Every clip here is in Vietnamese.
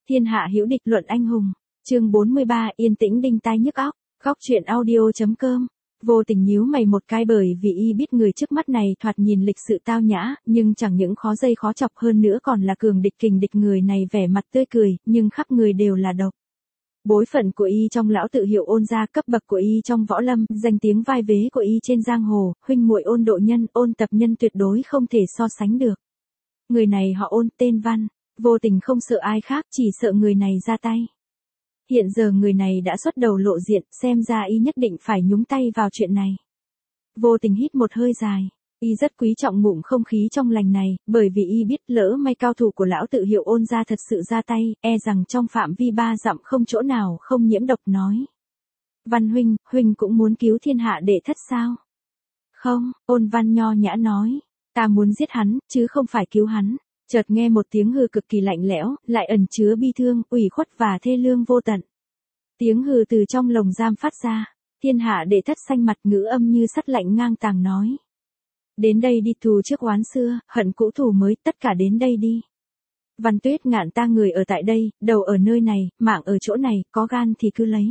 Thiên hạ hữu địch luận anh hùng. Chương 43, yên tĩnh đinh tai nhức óc. Góc truyện audio.com. Vô tình nhíu mày một cái bởi vì y biết người trước mắt này thoạt nhìn lịch sự tao nhã, nhưng chẳng những khó dây khó chọc hơn nữa còn là cường địch kình địch. Người này vẻ mặt tươi cười, nhưng khắp người đều là độc. Bối phận của y trong lão tự hiệu Ôn gia, cấp bậc của y trong võ lâm, danh tiếng vai vế của y trên giang hồ, huynh muội Ôn độ nhân, Ôn tập nhân tuyệt đối không thể so sánh được. Người này họ Ôn, tên Văn. Vô tình không sợ ai khác, chỉ sợ người này ra tay. Hiện giờ người này đã xuất đầu lộ diện, xem ra y nhất định phải nhúng tay vào chuyện này. Vô tình hít một hơi dài. Y rất quý trọng ngụm không khí trong lành này, bởi vì y biết lỡ may cao thủ của lão tự hiệu Ôn gia thật sự ra tay, e rằng trong phạm vi 3 dặm không chỗ nào không nhiễm độc. Nói: Văn huynh, huynh cũng muốn cứu thiên hạ đệ thất sao? Không, Ôn Văn nho nhã nói. Ta muốn giết hắn, chứ không phải cứu hắn. Chợt nghe một tiếng hừ cực kỳ lạnh lẽo, lại ẩn chứa bi thương, ủy khuất và thê lương vô tận. Tiếng hừ từ trong lồng giam phát ra. Thiên hạ đệ thất xanh mặt, ngữ âm như sắt lạnh ngang tàng nói: Đến đây đi, thù trước oán xưa, hận cũ thù mới, tất cả đến đây đi. Văn Tuyết Ngạn, ta người ở tại đây, đầu ở nơi này, mạng ở chỗ này, có gan thì cứ lấy.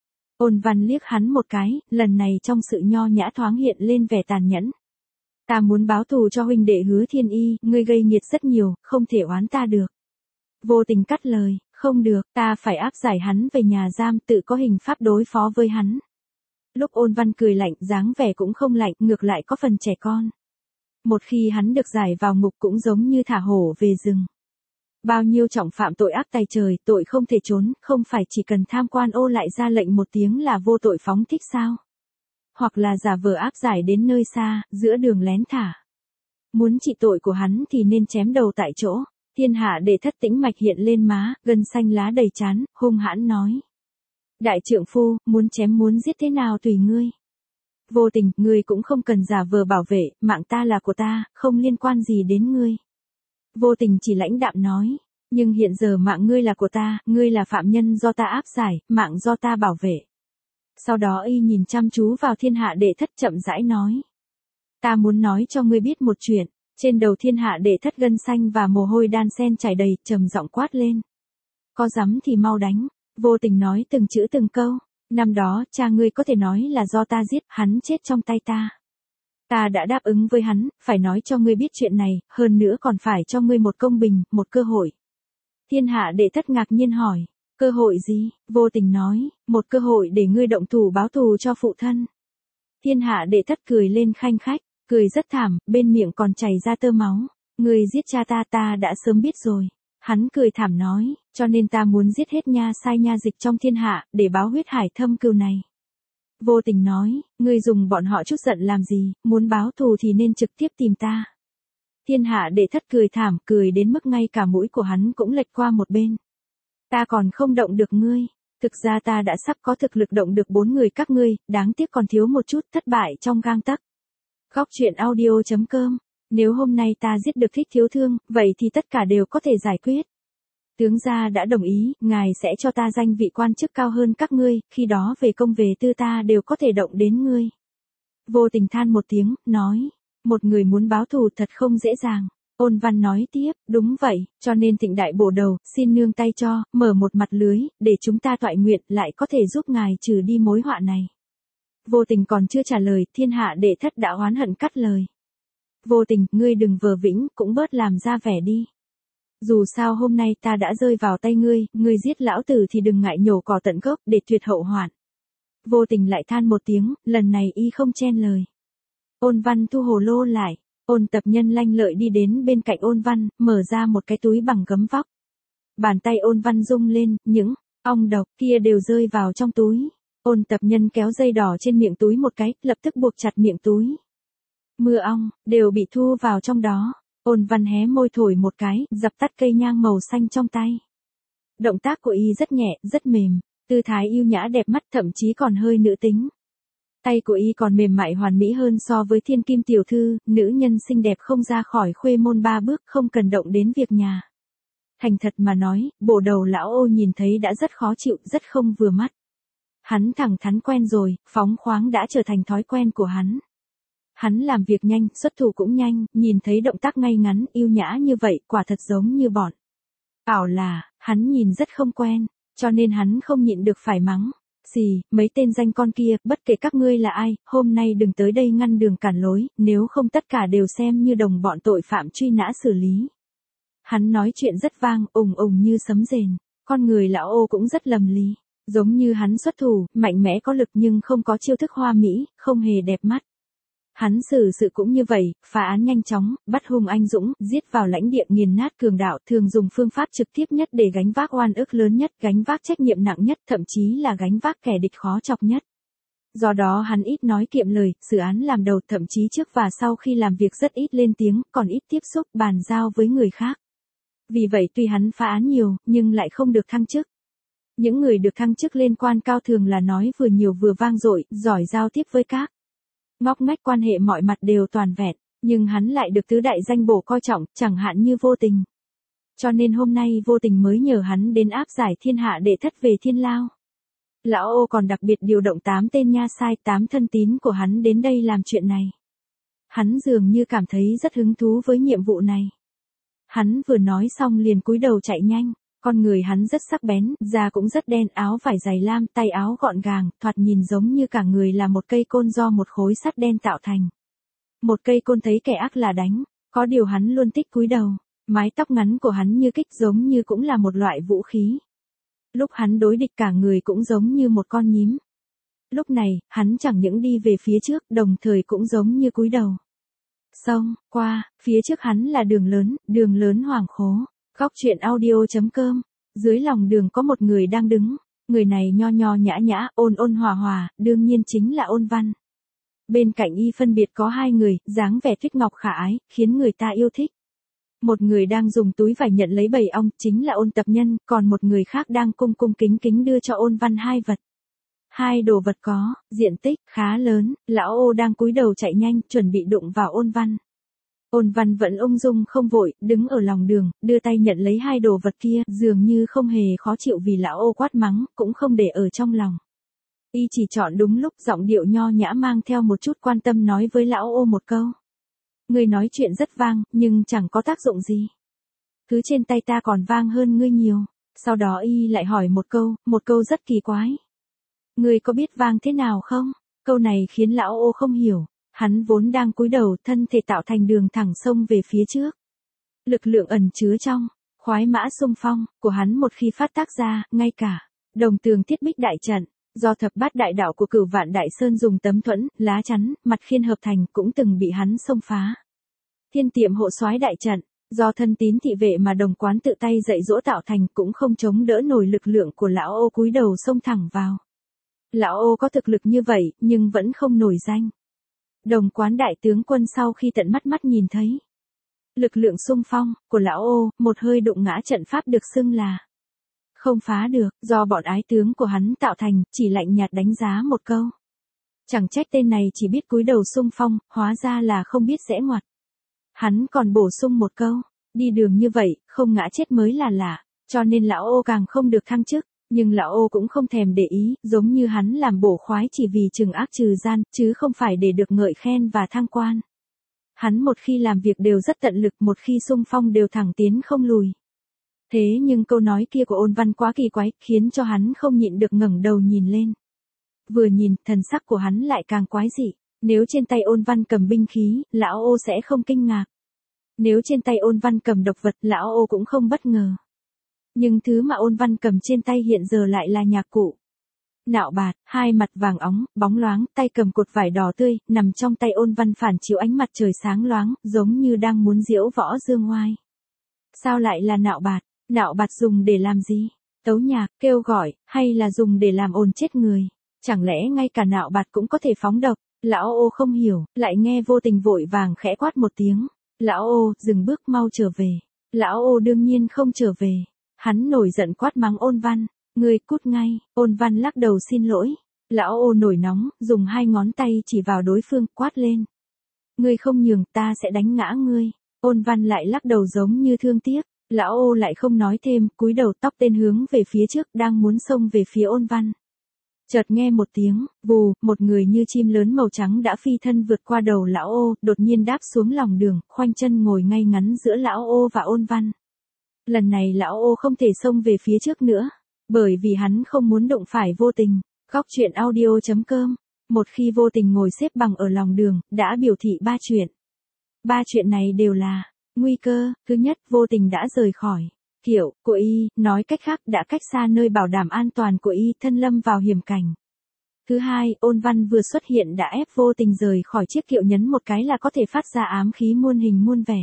Ôn Văn liếc hắn một cái, lần này trong sự nho nhã thoáng hiện lên vẻ tàn nhẫn. Ta muốn báo thù cho huynh đệ Hứa Thiên Y, ngươi gây nghiệt rất nhiều, không thể oán ta được. Vô tình cắt lời: Không được, ta phải áp giải hắn về nhà giam, tự có hình pháp đối phó với hắn. Lúc Ôn Văn cười lạnh, dáng vẻ cũng không lạnh, ngược lại có phần trẻ con. Một khi hắn được giải vào ngục cũng giống như thả hổ về rừng. Bao nhiêu trọng phạm tội ác tày trời, tội không thể trốn, không phải chỉ cần tham quan ô lại ra lệnh một tiếng là vô tội phóng thích sao? Hoặc là giả vờ áp giải đến nơi xa, giữa đường lén thả. Muốn trị tội của hắn thì nên chém đầu tại chỗ. Thiên hạ đệ thất tĩnh mạch hiện lên má, gân xanh lá đầy trán, hung hãn nói: Đại trượng phu, muốn chém muốn giết thế nào tùy ngươi. Vô tình, ngươi cũng không cần giả vờ bảo vệ, mạng ta là của ta, không liên quan gì đến ngươi. Vô tình chỉ lãnh đạm nói: Nhưng hiện giờ mạng ngươi là của ta, ngươi là phạm nhân do ta áp giải, mạng do ta bảo vệ. Sau đó y nhìn chăm chú vào thiên hạ đệ thất chậm rãi nói: Ta muốn nói cho ngươi biết một chuyện. Trên đầu thiên hạ đệ thất gân xanh và mồ hôi đan sen chảy đầy, trầm giọng quát lên: Có dám thì mau đánh. Vô tình nói từng chữ từng câu: Năm đó, cha ngươi có thể nói là do ta giết, hắn chết trong tay ta. Ta đã đáp ứng với hắn, phải nói cho ngươi biết chuyện này, hơn nữa còn phải cho ngươi một công bình, một cơ hội. Thiên hạ đệ thất ngạc nhiên hỏi: Cơ hội gì? Vô tình nói: Một cơ hội để ngươi động thủ báo thù cho phụ thân. Thiên hạ đệ thất cười lên khanh khách, cười rất thảm, bên miệng còn chảy ra tơ máu. Ngươi giết cha ta, ta đã sớm biết rồi. Hắn cười thảm nói: Cho nên ta muốn giết hết nha sai nha dịch trong thiên hạ, để báo huyết hải thâm cừu này. Vô tình nói: Ngươi dùng bọn họ chút giận làm gì, muốn báo thù thì nên trực tiếp tìm ta. Thiên hạ đệ thất cười thảm, cười đến mức ngay cả mũi của hắn cũng lệch qua một bên. Ta còn không động được ngươi. Thực ra ta đã sắp có thực lực động được 4 người các ngươi, đáng tiếc còn thiếu một chút, thất bại trong gang tấc. Góc truyện audio.com. Nếu hôm nay ta giết được Thích Thiếu Thương, vậy thì tất cả đều có thể giải quyết. Tướng gia đã đồng ý, ngài sẽ cho ta danh vị quan chức cao hơn các ngươi, khi đó về công về tư ta đều có thể động đến ngươi. Vô tình than một tiếng, nói: Một người muốn báo thù thật không dễ dàng. Ôn Văn nói tiếp: Đúng vậy, cho nên Thịnh đại bổ đầu, xin nương tay cho, mở một mặt lưới, để chúng ta toại nguyện, lại có thể giúp ngài trừ đi mối họa này. Vô tình còn chưa trả lời, thiên hạ đệ thất đã oán hận cắt lời: Vô tình, ngươi đừng vờ vĩnh, cũng bớt làm ra vẻ đi. Dù sao hôm nay ta đã rơi vào tay ngươi, ngươi giết lão tử thì đừng ngại nhổ cỏ tận gốc, để tuyệt hậu hoạn. Vô tình lại than một tiếng, lần này y không chen lời. Ôn Văn thu hồ lô lại. Ôn tập nhân lanh lợi đi đến bên cạnh Ôn Văn, mở ra một cái túi bằng gấm vóc. Bàn tay Ôn Văn rung lên, những ong độc kia đều rơi vào trong túi. Ôn tập nhân kéo dây đỏ trên miệng túi một cái, lập tức buộc chặt miệng túi. Mưa ong đều bị thu vào trong đó. Ôn Văn hé môi thổi một cái, dập tắt cây nhang màu xanh trong tay. Động tác của y rất nhẹ, rất mềm, tư thái yêu nhã đẹp mắt, thậm chí còn hơi nữ tính. Tay của y còn mềm mại hoàn mỹ hơn so với Thiên Kim tiểu thư, nữ nhân xinh đẹp không ra khỏi khuê môn 3 bước, không cần động đến việc nhà. Thành thật mà nói, bộ đầu lão Ô nhìn thấy đã rất khó chịu, rất không vừa mắt. Hắn thẳng thắn quen rồi, phóng khoáng đã trở thành thói quen của hắn. Hắn làm việc nhanh, xuất thủ cũng nhanh, nhìn thấy động tác ngay ngắn, yêu nhã như vậy, quả thật giống như bọn Ảo là, hắn nhìn rất không quen, cho nên hắn không nhịn được phải mắng. Gì, mấy tên danh con kia, bất kể các ngươi là ai, hôm nay đừng tới đây ngăn đường cản lối, nếu không tất cả đều xem như đồng bọn tội phạm truy nã xử lý. Hắn nói chuyện rất vang, ùng ùng như sấm rền, con người lão Ô cũng rất lầm lý. Giống như hắn xuất thủ, mạnh mẽ có lực nhưng không có chiêu thức hoa mỹ, không hề đẹp mắt. Hắn xử sự cũng như vậy, phá án nhanh chóng, bắt hung anh dũng, giết vào lãnh địa nghiền nát cường đạo, thường dùng phương pháp trực tiếp nhất để gánh vác oan ức lớn nhất, gánh vác trách nhiệm nặng nhất, thậm chí là gánh vác kẻ địch khó chọc nhất. Do đó hắn ít nói kiệm lời, xử án làm đầu, thậm chí trước và sau khi làm việc rất ít lên tiếng, còn ít tiếp xúc, bàn giao với người khác. Vì vậy tuy hắn phá án nhiều, nhưng lại không được thăng chức. Những người được thăng chức lên quan cao thường là nói vừa nhiều vừa vang dội, giỏi giao tiếp với các ngóc ngách quan hệ mọi mặt đều toàn vẹn, nhưng hắn lại được tứ đại danh bổ coi trọng, chẳng hạn như Vô Tình. Cho nên hôm nay Vô Tình mới nhờ hắn đến áp giải thiên hạ đệ thất về thiên lao. Lão Ô còn đặc biệt điều động 8 tên nha sai, 8 thân tín của hắn đến đây làm chuyện này. Hắn dường như cảm thấy rất hứng thú với nhiệm vụ này. Hắn vừa nói xong liền cúi đầu chạy nhanh. Con người hắn rất sắc bén, da cũng rất đen, áo vải dày lam, tay áo gọn gàng, thoạt nhìn giống như cả người là một cây côn do một khối sắt đen tạo thành. Một cây côn thấy kẻ ác là đánh, có điều hắn luôn thích cúi đầu, mái tóc ngắn của hắn như kích giống như cũng là một loại vũ khí. Lúc hắn đối địch cả người cũng giống như một con nhím. Lúc này, hắn chẳng những đi về phía trước, đồng thời cũng giống như cúi đầu. Xông qua, phía trước hắn là đường lớn Hoàng Khố. Góc truyện audio.com, dưới lòng đường có một người đang đứng, người này nho nho nhã nhã, ôn ôn hòa hòa, đương nhiên chính là Ôn Văn. Bên cạnh y phân biệt có 2 người, dáng vẻ tuyết ngọc khả ái, khiến người ta yêu thích. Một người đang dùng túi vải nhận lấy bầy ong, chính là Ôn Tập Nhân, còn một người khác đang cung cung kính kính đưa cho Ôn Văn 2 vật. 2 đồ vật có diện tích khá lớn, lão Ô đang cúi đầu chạy nhanh, chuẩn bị đụng vào Ôn Văn. Ôn Văn vẫn ung dung không vội, đứng ở lòng đường, đưa tay nhận lấy 2 đồ vật kia, dường như không hề khó chịu vì lão Ô quát mắng, cũng không để ở trong lòng. Y chỉ chọn đúng lúc, giọng điệu nho nhã mang theo một chút quan tâm nói với lão Ô một câu. Ngươi nói chuyện rất vang, nhưng chẳng có tác dụng gì. Thứ trên tay ta còn vang hơn ngươi nhiều. Sau đó y lại hỏi một câu rất kỳ quái. Ngươi có biết vang thế nào không? Câu này khiến lão Ô không hiểu. Hắn vốn đang cúi đầu, thân thể tạo thành đường thẳng xông về phía trước. Lực lượng ẩn chứa trong khoái mã xung phong của hắn một khi phát tác ra, ngay cả đồng tường thiết bích đại trận, do thập bát đại đạo của Cửu Vạn Đại Sơn dùng tấm thuẫn, lá chắn, mặt khiên hợp thành cũng từng bị hắn xông phá. Thiên Tiệm Hộ Soái đại trận, do thân tín thị vệ mà Đồng Quán tự tay dạy dỗ tạo thành cũng không chống đỡ nổi lực lượng của lão Ô cúi đầu xông thẳng vào. Lão Ô có thực lực như vậy, nhưng vẫn không nổi danh. Đồng Quán đại tướng quân sau khi tận mắt nhìn thấy lực lượng xung phong của lão Ô, một hơi đụng ngã trận pháp được xưng là không phá được, do bọn ái tướng của hắn tạo thành, chỉ lạnh nhạt đánh giá một câu. Chẳng trách tên này chỉ biết cúi đầu xung phong, hóa ra là không biết rẽ ngoặt. Hắn còn bổ sung một câu, đi đường như vậy, không ngã chết mới là lạ, cho nên lão Ô càng không được thăng chức. Nhưng lão Ô cũng không thèm để ý, giống như hắn làm bổ khoái chỉ vì trừng ác trừ gian, chứ không phải để được ngợi khen và thăng quan. Hắn một khi làm việc đều rất tận lực, một khi xung phong đều thẳng tiến không lùi. Thế nhưng câu nói kia của Ôn Văn quá kỳ quái, khiến cho hắn không nhịn được ngẩng đầu nhìn lên. Vừa nhìn, thần sắc của hắn lại càng quái dị. Nếu trên tay Ôn Văn cầm binh khí, lão Ô sẽ không kinh ngạc. Nếu trên tay Ôn Văn cầm độc vật, lão Ô cũng không bất ngờ. Nhưng thứ mà Ôn Văn cầm trên tay hiện giờ lại là nhạc cụ. Nạo bạt, 2 mặt vàng óng, bóng loáng, tay cầm cột vải đỏ tươi, nằm trong tay Ôn Văn phản chiếu ánh mặt trời sáng loáng, giống như đang muốn diễu võ dương oai. Sao lại là nạo bạt? Nạo bạt dùng để làm gì? Tấu nhạc, kêu gọi, hay là dùng để làm ồn chết người? Chẳng lẽ ngay cả nạo bạt cũng có thể phóng độc? Lão Ô không hiểu, lại nghe Vô Tình vội vàng khẽ quát một tiếng. Lão Ô, dừng bước, mau trở về. Lão Ô đương nhiên không trở về. Hắn nổi giận quát mắng Ôn Văn. Ngươi cút ngay. Ôn Văn lắc đầu xin lỗi. Lão Ô nổi nóng, dùng 2 ngón tay chỉ vào đối phương, quát lên. Ngươi không nhường, ta sẽ đánh ngã ngươi. Ôn Văn lại lắc đầu giống như thương tiếc. Lão Ô lại không nói thêm, cúi đầu, tóc tên hướng về phía trước, đang muốn xông về phía Ôn Văn. Chợt nghe một tiếng, vù, một người như chim lớn màu trắng đã phi thân vượt qua đầu lão Ô, đột nhiên đáp xuống lòng đường, khoanh chân ngồi ngay ngắn giữa lão Ô và Ôn Văn. Lần này lão ô không thể xông về phía trước nữa, bởi vì hắn không muốn đụng phải Vô Tình. Góc truyện audio.com. Một khi Vô Tình ngồi xếp bằng ở lòng đường, đã biểu thị 3 chuyện. 3 chuyện này đều là nguy cơ. Thứ nhất, Vô Tình đã rời khỏi kiệu của y, nói cách khác đã cách xa nơi bảo đảm an toàn của y, thân lâm vào hiểm cảnh. Thứ hai, Ôn Văn vừa xuất hiện đã ép Vô Tình rời khỏi chiếc kiệu, nhấn một cái là có thể phát ra ám khí muôn hình muôn vẻ.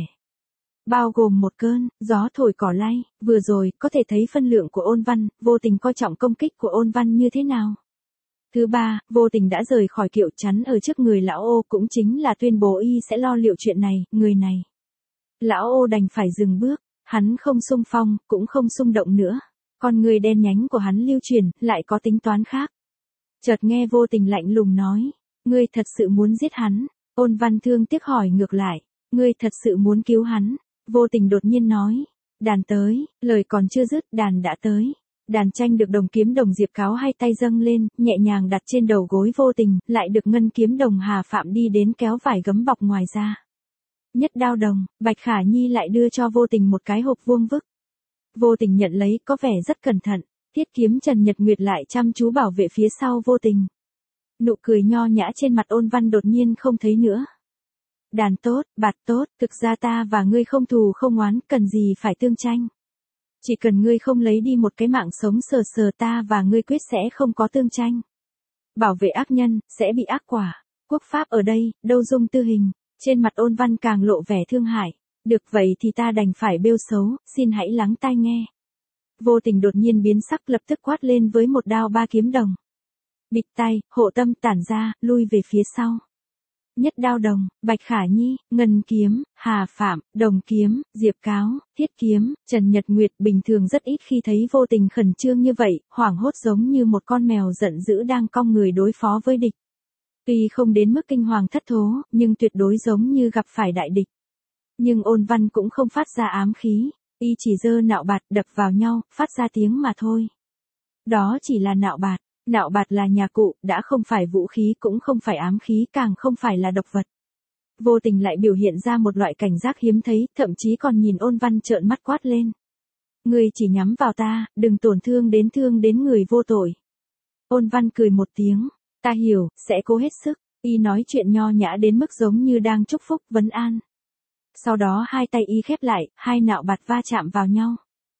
Bao gồm một cơn gió thổi cỏ lay. Vừa rồi, có thể thấy phân lượng của Ôn Văn, Vô Tình coi trọng công kích của Ôn Văn như thế nào. Thứ ba, Vô Tình đã rời khỏi kiệu chắn ở trước người lão ô, cũng chính là tuyên bố y sẽ lo liệu chuyện này, người này. Lão ô đành phải dừng bước, hắn không xung phong, cũng không xung động nữa. Con người đen nhánh của hắn lưu truyền, lại có tính toán khác. Chợt nghe Vô Tình lạnh lùng nói, ngươi thật sự muốn giết hắn? Ôn Văn thương tiếc hỏi ngược lại, ngươi thật sự muốn cứu hắn? Vô Tình đột nhiên nói, đàn tới. Lời còn chưa dứt, đàn đã tới. Đàn tranh được đồng kiếm đồng Diệp Cáo hai tay dâng lên, nhẹ nhàng đặt trên đầu gối Vô Tình, lại được ngân kiếm đồng Hà Phạm đi đến kéo vải gấm bọc ngoài ra. Nhất đao đồng, Bạch Khả Nhi lại đưa cho Vô Tình một cái hộp vuông vức. Vô Tình nhận lấy, có vẻ rất cẩn thận. Thiết kiếm Trần Nhật Nguyệt lại chăm chú bảo vệ phía sau Vô Tình. Nụ cười nho nhã trên mặt Ôn Văn đột nhiên không thấy nữa. Đàn tốt, bạt tốt, thực ra ta và ngươi không thù không oán, cần gì phải tương tranh. Chỉ cần ngươi không lấy đi một cái mạng sống, sờ sờ ta và ngươi quyết sẽ không có tương tranh. Bảo vệ ác nhân, sẽ bị ác quả. Quốc pháp ở đây, đâu dung tư hình. Trên mặt Ôn Văn càng lộ vẻ thương hại. Được vậy thì ta đành phải bêu xấu, xin hãy lắng tai nghe. Vô Tình đột nhiên biến sắc, lập tức quát lên với một đao ba kiếm đồng. Bịch tay, hộ tâm tản ra, lui về phía sau. Nhất đao đồng, Bạch Khả Nhi, ngân kiếm, Hà Phạm, đồng kiếm, Diệp Cáo, thiết kiếm, Trần Nhật Nguyệt bình thường rất ít khi thấy Vô Tình khẩn trương như vậy, hoảng hốt giống như một con mèo giận dữ đang cong người đối phó với địch. Tuy không đến mức kinh hoàng thất thố, nhưng tuyệt đối giống như gặp phải đại địch. Nhưng Ôn Văn cũng không phát ra ám khí, y chỉ giơ nạo bạt đập vào nhau, phát ra tiếng mà thôi. Đó chỉ là nạo bạt. Nạo bạt là nhà cụ, đã không phải vũ khí, cũng không phải ám khí, càng không phải là độc vật. Vô Tình lại biểu hiện ra một loại cảnh giác hiếm thấy, thậm chí còn nhìn Ôn Văn trợn mắt quát lên. Ngươi chỉ nhắm vào ta, đừng tổn thương đến người vô tội. Ôn Văn cười một tiếng, ta hiểu, sẽ cố hết sức. Y nói chuyện nho nhã đến mức giống như đang chúc phúc vấn an. Sau đó hai tay y khép lại, hai nạo bạt va chạm vào nhau.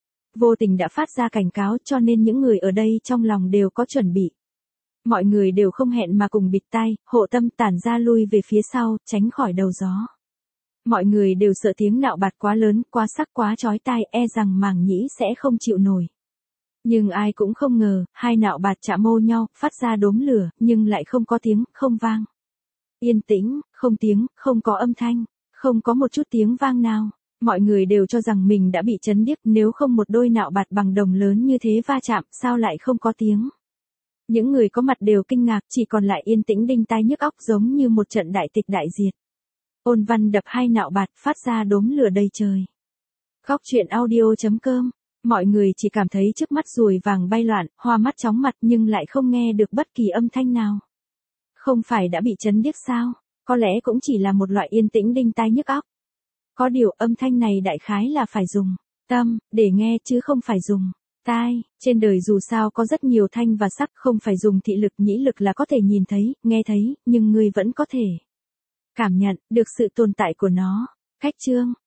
Vô Tình đã phát ra cảnh cáo, cho nên những người ở đây trong lòng đều có chuẩn bị. Mọi người đều không hẹn mà cùng bịt tai, hộ tâm tản ra lui về phía sau, tránh khỏi đầu gió. Mọi người đều sợ tiếng nạo bạt quá lớn, quá sắc, quá chói tai, e rằng màng nhĩ sẽ không chịu nổi. Nhưng ai cũng không ngờ, hai nạo bạt chạm mô nhau, phát ra đốm lửa, nhưng lại không có tiếng, không vang. Yên tĩnh, không tiếng, không có âm thanh, không có một chút tiếng vang nào. Mọi người đều cho rằng mình đã bị chấn điếc, nếu không một đôi nạo bạt bằng đồng lớn như thế va chạm, sao lại không có tiếng. Những người có mặt đều kinh ngạc, chỉ còn lại yên tĩnh đinh tai nhức óc, giống như một trận đại tịch đại diệt. Ôn Văn đập hai nạo bạt, phát ra đốm lửa đầy trời. Góc truyện audio.com. Mọi người chỉ cảm thấy trước mắt ruồi vàng bay loạn, hoa mắt chóng mặt, nhưng lại không nghe được bất kỳ âm thanh nào. Không phải đã bị chấn điếc sao? Có lẽ cũng chỉ là một loại yên tĩnh đinh tai nhức óc. Có điều âm thanh này đại khái là phải dùng tâm để nghe chứ không phải dùng tai. Trên đời dù sao có rất nhiều thanh và sắc, không phải dùng thị lực nhĩ lực là có thể nhìn thấy, nghe thấy, nhưng ngươi vẫn có thể cảm nhận được sự tồn tại của nó. Cách chương